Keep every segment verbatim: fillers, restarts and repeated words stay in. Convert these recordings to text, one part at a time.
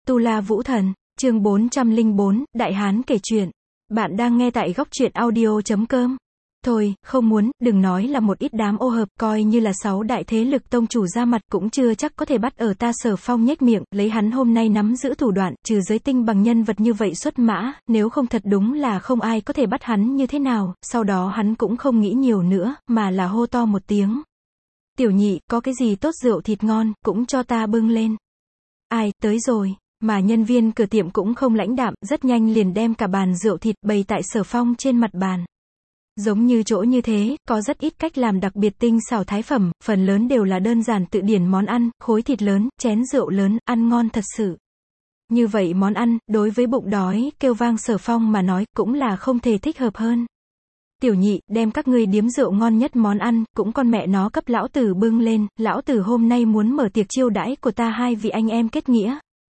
Tu La Vũ Thần, chương bốn trăm lẻ bốn, Đại Hán kể chuyện. Bạn đang nghe tại góc truyện audio chấm com. Thôi, không muốn, đừng nói là một ít đám ô hợp, coi như là sáu đại thế lực tông chủ ra mặt cũng chưa chắc có thể bắt ở ta. Sở Phong nhếch miệng, lấy hắn hôm nay nắm giữ thủ đoạn, trừ giới tinh bằng nhân vật như vậy xuất mã, nếu không thật đúng là không ai có thể bắt hắn như thế nào. Sau đó hắn cũng không nghĩ nhiều nữa, mà là hô to một tiếng. Tiểu nhị, có cái gì tốt rượu thịt ngon, cũng cho ta bưng lên. Ai, tới rồi. Mà nhân viên cửa tiệm cũng không lãnh đạm, rất nhanh liền đem cả bàn rượu thịt bày tại Sở Phong trên mặt bàn. Giống như chỗ như thế, có rất ít cách làm đặc biệt tinh xảo thái phẩm, phần lớn đều là đơn giản tự điển món ăn, khối thịt lớn, chén rượu lớn, ăn ngon thật sự. Như vậy món ăn, đối với bụng đói, kêu vang Sở Phong mà nói, cũng là không thể thích hợp hơn. Tiểu nhị, đem các ngươi điếm rượu ngon nhất món ăn, cũng con mẹ nó cấp lão tử bưng lên, lão tử hôm nay muốn mở tiệc chiêu đãi của ta hai vị anh em kết nghĩa.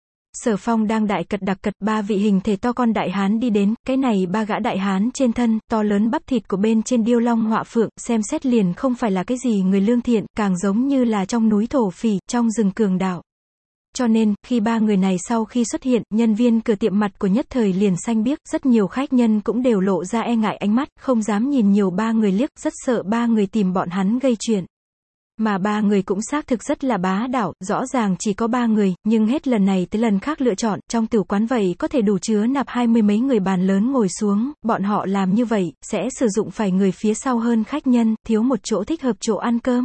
Sở Phong đang đại cật đặc cật, ba vị hình thể to con đại hán đi đến, cái này ba gã đại hán trên thân, to lớn bắp thịt của bên trên điêu long họa phượng, xem xét liền không phải là cái gì người lương thiện, càng giống như là trong núi thổ phỉ, trong rừng cường đạo. Cho nên, khi ba người này sau khi xuất hiện, nhân viên cửa tiệm mặt của nhất thời liền xanh biếc, rất nhiều khách nhân cũng đều lộ ra e ngại ánh mắt, không dám nhìn nhiều ba người liếc, rất sợ ba người tìm bọn hắn gây chuyện. Mà ba người cũng xác thực rất là bá đạo, rõ ràng chỉ có ba người, nhưng hết lần này tới lần khác lựa chọn, trong tiểu quán vậy có thể đủ chứa nạp hai mươi mấy người bàn lớn ngồi xuống, bọn họ làm như vậy, sẽ sử dụng phải người phía sau hơn khách nhân, thiếu một chỗ thích hợp chỗ ăn cơm.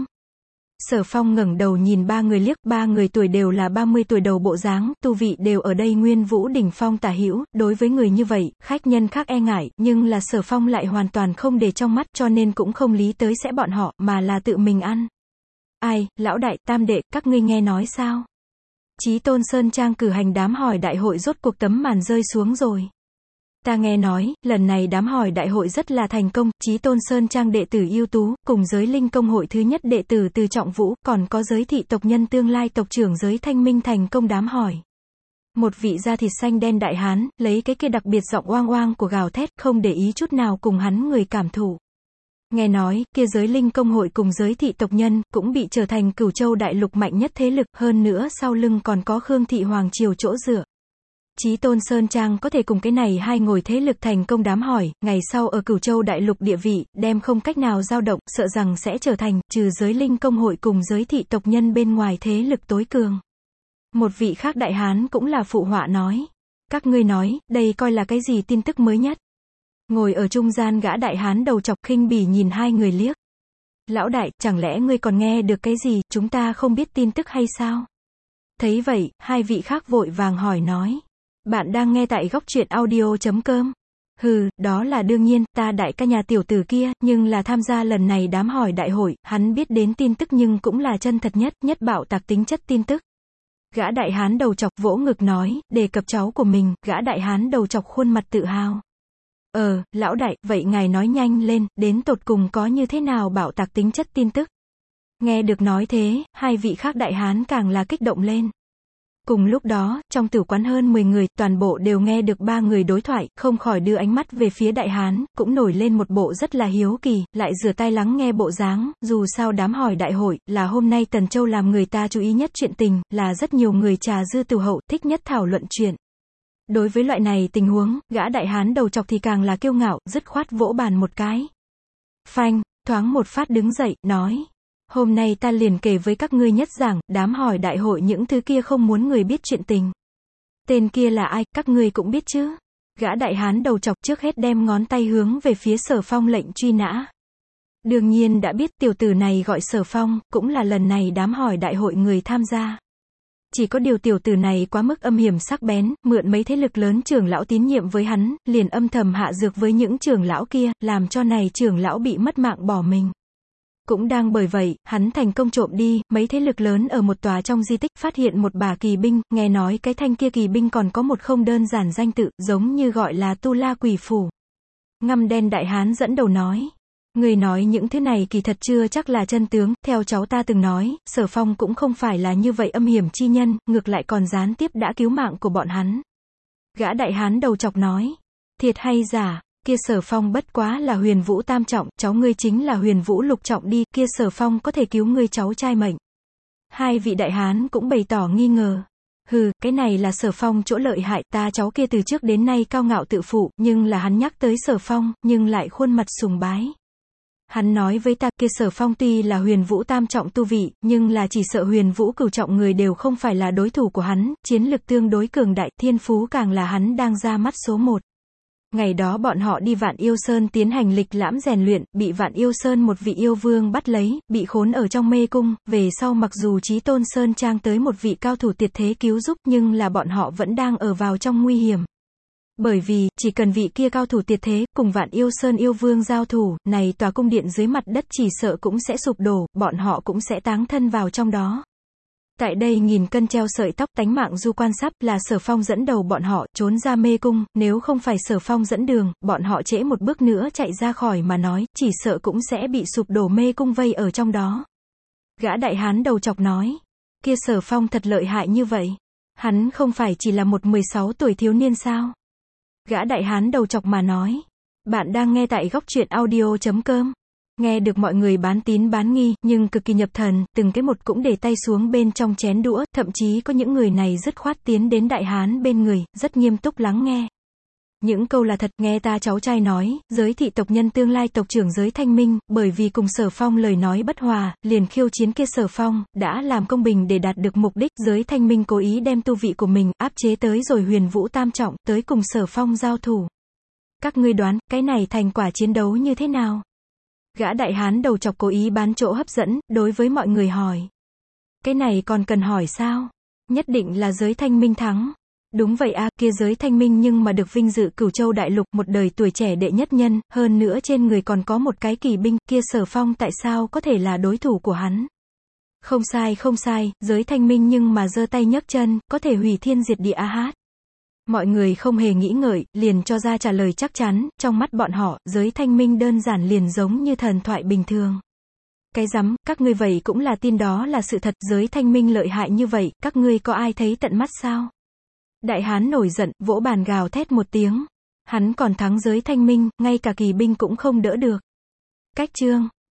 Sở Phong ngẩng đầu nhìn ba người liếc, ba người tuổi đều là ba mươi tuổi đầu bộ dáng, tu vị đều ở đây nguyên vũ đỉnh phong tả hữu, đối với người như vậy, khách nhân khác e ngại, nhưng là Sở Phong lại hoàn toàn không để trong mắt, cho nên cũng không lý tới sẽ bọn họ, mà là tự mình ăn. Ai, lão đại, tam đệ, các ngươi nghe nói sao? Chí Tôn Sơn Trang cử hành đám hỏi đại hội rốt cuộc tấm màn rơi xuống rồi. Ta nghe nói, lần này đám hỏi đại hội rất là thành công, Chí Tôn Sơn Trang đệ tử ưu tú, cùng giới linh công hội thứ nhất đệ tử Từ Trọng Vũ, còn có giới thị tộc nhân tương lai tộc trưởng giới Thanh Minh thành công đám hỏi. Một vị da thịt xanh đen đại hán, lấy cái kia đặc biệt giọng oang oang của gào thét, không để ý chút nào cùng hắn người cảm thụ. Nghe nói, kia giới linh công hội cùng giới thị tộc nhân, cũng bị trở thành Cửu Châu đại lục mạnh nhất thế lực, hơn nữa sau lưng còn có Khương thị hoàng triều chỗ dựa. Chí Tôn Sơn Trang có thể cùng cái này hai ngồi thế lực thành công đám hỏi, ngày sau ở Cửu Châu đại lục địa vị, đem không cách nào dao động, sợ rằng sẽ trở thành, trừ giới linh công hội cùng giới thị tộc nhân bên ngoài thế lực tối cường. Một vị khác đại hán cũng là phụ họa nói. Các ngươi nói, đây coi là cái gì tin tức mới nhất? Ngồi ở trung gian gã đại hán đầu chọc khinh bỉ nhìn hai người liếc. Lão đại, chẳng lẽ ngươi còn nghe được cái gì, chúng ta không biết tin tức hay sao? Thấy vậy, hai vị khác vội vàng hỏi nói. Bạn đang nghe tại góc truyện audio chấm com. Hừ, đó là đương nhiên, ta đại ca nhà tiểu tử kia, nhưng là tham gia lần này đám hỏi đại hội, hắn biết đến tin tức nhưng cũng là chân thật nhất, nhất bạo tạc tính chất tin tức. Gã đại hán đầu chọc vỗ ngực nói, đề cập cháu của mình, gã đại hán đầu chọc khuôn mặt tự hào. Ờ, lão đại, vậy ngài nói nhanh lên, đến tột cùng có như thế nào bạo tạc tính chất tin tức? Nghe được nói thế, hai vị khác đại hán càng là kích động lên. Cùng lúc đó, trong tử quán hơn mười người, toàn bộ đều nghe được ba người đối thoại, không khỏi đưa ánh mắt về phía đại hán, cũng nổi lên một bộ rất là hiếu kỳ, lại rửa tai lắng nghe bộ dáng, dù sao đám hỏi đại hội, là hôm nay Tần Châu làm người ta chú ý nhất chuyện tình, là rất nhiều người trà dư tửu hậu, thích nhất thảo luận chuyện. Đối với loại này tình huống, gã đại hán đầu chọc thì càng là kiêu ngạo, dứt khoát vỗ bàn một cái. Phanh, thoáng một phát đứng dậy, nói. Hôm nay ta liền kể với các ngươi nhất giảng, đám hỏi đại hội những thứ kia không muốn người biết chuyện tình. Tên kia là ai, các ngươi cũng biết chứ. Gã đại hán đầu chọc trước hết đem ngón tay hướng về phía Sở Phong lệnh truy nã. Đương nhiên đã biết tiểu tử này gọi Sở Phong, cũng là lần này đám hỏi đại hội người tham gia. Chỉ có điều tiểu tử này quá mức âm hiểm sắc bén, mượn mấy thế lực lớn trưởng lão tín nhiệm với hắn, liền âm thầm hạ dược với những trưởng lão kia, làm cho này trưởng lão bị mất mạng bỏ mình. Cũng đang bởi vậy, hắn thành công trộm đi, mấy thế lực lớn ở một tòa trong di tích, phát hiện một bả kỳ binh, nghe nói cái thanh kia kỳ binh còn có một không đơn giản danh tự, giống như gọi là Tu La Quỷ Phủ. Ngăm đen đại hán dẫn đầu nói. Người nói những thứ này kỳ thật chưa chắc là chân tướng, theo cháu ta từng nói, Sở Phong cũng không phải là như vậy âm hiểm chi nhân, ngược lại còn gián tiếp đã cứu mạng của bọn hắn. Gã đại hán đầu chọc nói. Thiệt hay giả? Kia Sở Phong bất quá là huyền vũ tam trọng, cháu ngươi chính là huyền vũ lục trọng đi, kia Sở Phong có thể cứu ngươi cháu trai mệnh. Hai vị đại hán cũng bày tỏ nghi ngờ. Hừ, cái này là Sở Phong chỗ lợi hại, ta cháu kia từ trước đến nay cao ngạo tự phụ, nhưng là hắn nhắc tới Sở Phong, nhưng lại khuôn mặt sùng bái. Hắn nói với ta, kia Sở Phong tuy là huyền vũ tam trọng tu vị, nhưng là chỉ sợ huyền vũ cửu trọng người đều không phải là đối thủ của hắn, chiến lực tương đối cường đại, thiên phú càng là hắn đang ra mắt số một. Ngày đó bọn họ đi Vạn Yêu Sơn tiến hành lịch lãm rèn luyện, bị Vạn Yêu Sơn một vị yêu vương bắt lấy, bị khốn ở trong mê cung, về sau mặc dù Chí Tôn Sơn trang tới một vị cao thủ tuyệt thế cứu giúp nhưng là bọn họ vẫn đang ở vào trong nguy hiểm. Bởi vì, chỉ cần vị kia cao thủ tuyệt thế, cùng Vạn Yêu Sơn yêu vương giao thủ, này tòa cung điện dưới mặt đất chỉ sợ cũng sẽ sụp đổ, bọn họ cũng sẽ táng thân vào trong đó. Tại đây nghìn cân treo sợi tóc, tánh mạng du quan sắp, là Sở Phong dẫn đầu bọn họ, trốn ra mê cung, nếu không phải Sở Phong dẫn đường, bọn họ trễ một bước nữa chạy ra khỏi mà nói, chỉ sợ cũng sẽ bị sụp đổ mê cung vây ở trong đó. Gã đại hán đầu chọc nói, kia Sở Phong thật lợi hại như vậy. Hắn không phải chỉ là một mười sáu tuổi thiếu niên sao? Gã đại hán đầu chọc mà nói, bạn đang nghe tại góc truyện audio chấm com. Nghe được mọi người bán tín bán nghi, nhưng cực kỳ nhập thần, từng cái một cũng để tay xuống bên trong chén đũa, thậm chí có những người này dứt khoát tiến đến đại hán bên người, rất nghiêm túc lắng nghe. Những câu là thật, nghe ta cháu trai nói, giới thị tộc nhân tương lai tộc trưởng giới Thanh Minh, bởi vì cùng Sở Phong lời nói bất hòa, liền khiêu chiến kia Sở Phong, đã làm công bình để đạt được mục đích, giới Thanh Minh cố ý đem tu vị của mình, áp chế tới rồi huyền vũ tam trọng, tới cùng Sở Phong giao thủ. Các ngươi đoán, cái này thành quả chiến đấu như thế nào? Gã đại hán đầu chọc cố ý bán chỗ hấp dẫn, đối với mọi người hỏi. Cái này còn cần hỏi sao? Nhất định là giới Thanh Minh thắng. Đúng vậy a, kia giới Thanh Minh nhưng mà được vinh dự Cửu Châu đại lục, một đời tuổi trẻ đệ nhất nhân, hơn nữa trên người còn có một cái kỳ binh, kia Sở Phong tại sao có thể là đối thủ của hắn? Không sai không sai, giới Thanh Minh nhưng mà giơ tay nhấc chân, có thể hủy thiên diệt địa a hát. Mọi người không hề nghĩ ngợi, liền cho ra trả lời chắc chắn, trong mắt bọn họ, giới Thanh Minh đơn giản liền giống như thần thoại bình thường. Cái rắm, các ngươi vậy cũng là tin đó là sự thật, giới Thanh Minh lợi hại như vậy, các ngươi có ai thấy tận mắt sao? Đại hán nổi giận, vỗ bàn gào thét một tiếng. Hắn còn thắng giới Thanh Minh, ngay cả kỳ binh cũng không đỡ được. Cách chương